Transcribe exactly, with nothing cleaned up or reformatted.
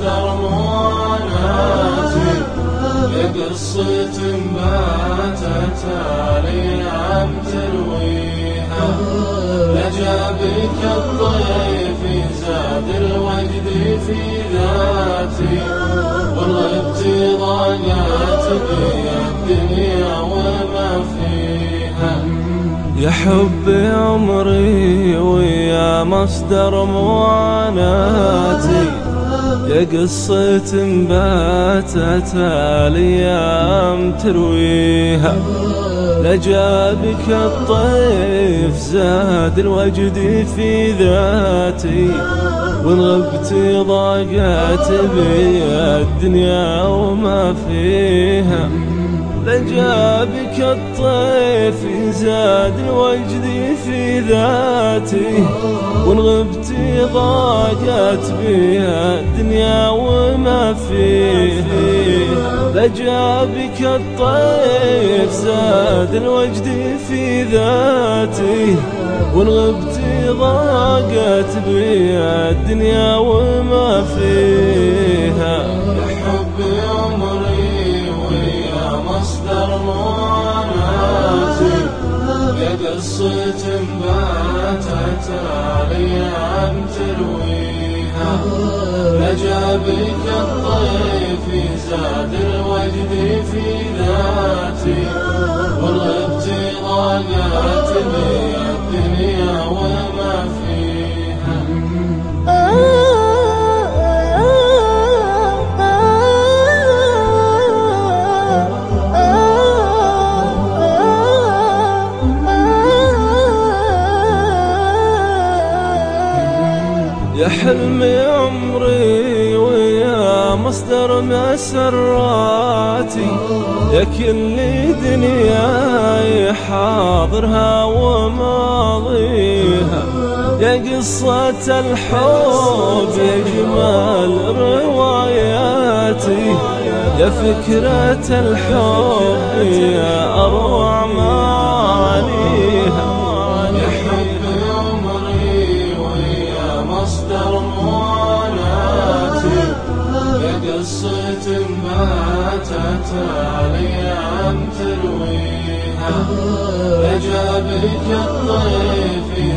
مصدر معاناتي، يا قصة ماتت الأيام ترويها. لجابك الضيف زاد الوجد في ذاتي، والغبت ضاقت بي الدنيا وما فيها. يا حب عمري ويا مصدر معاناتي، يا قصة باتت الأيام ترويها. لجابك الطيف زاد الوجد في ذاتي، وإن غبت ضاقت بي الدنيا وما فيها. لجابك الطيف زاد الوجد في ذاتي، وإن غبت ضاقت بها الدنيا وما فيها. لجابك الطيف زاد الوجد في ذاتي، وإن غبت ضاقت بها الدنيا وما فيها. يا حب عمري ويا مصدر معاناتي، يا قصة باتت الأيام ترويها. لجابك الطيف زاد الوجد في ذاتي، والغبت ضاقت بي الدنيا وما فيها. يا حلم عمري ويا مصدر مسراتي، يا كل دنياي حاضرها وماضيها. يا قصة الحب يا جمال رواياتي، يا فكرة الحب يا أروع معانيها. يا حب عمري ويا مصدر معاناتي، يا قصة ماتت الأيام ترويها. لجابك الطيف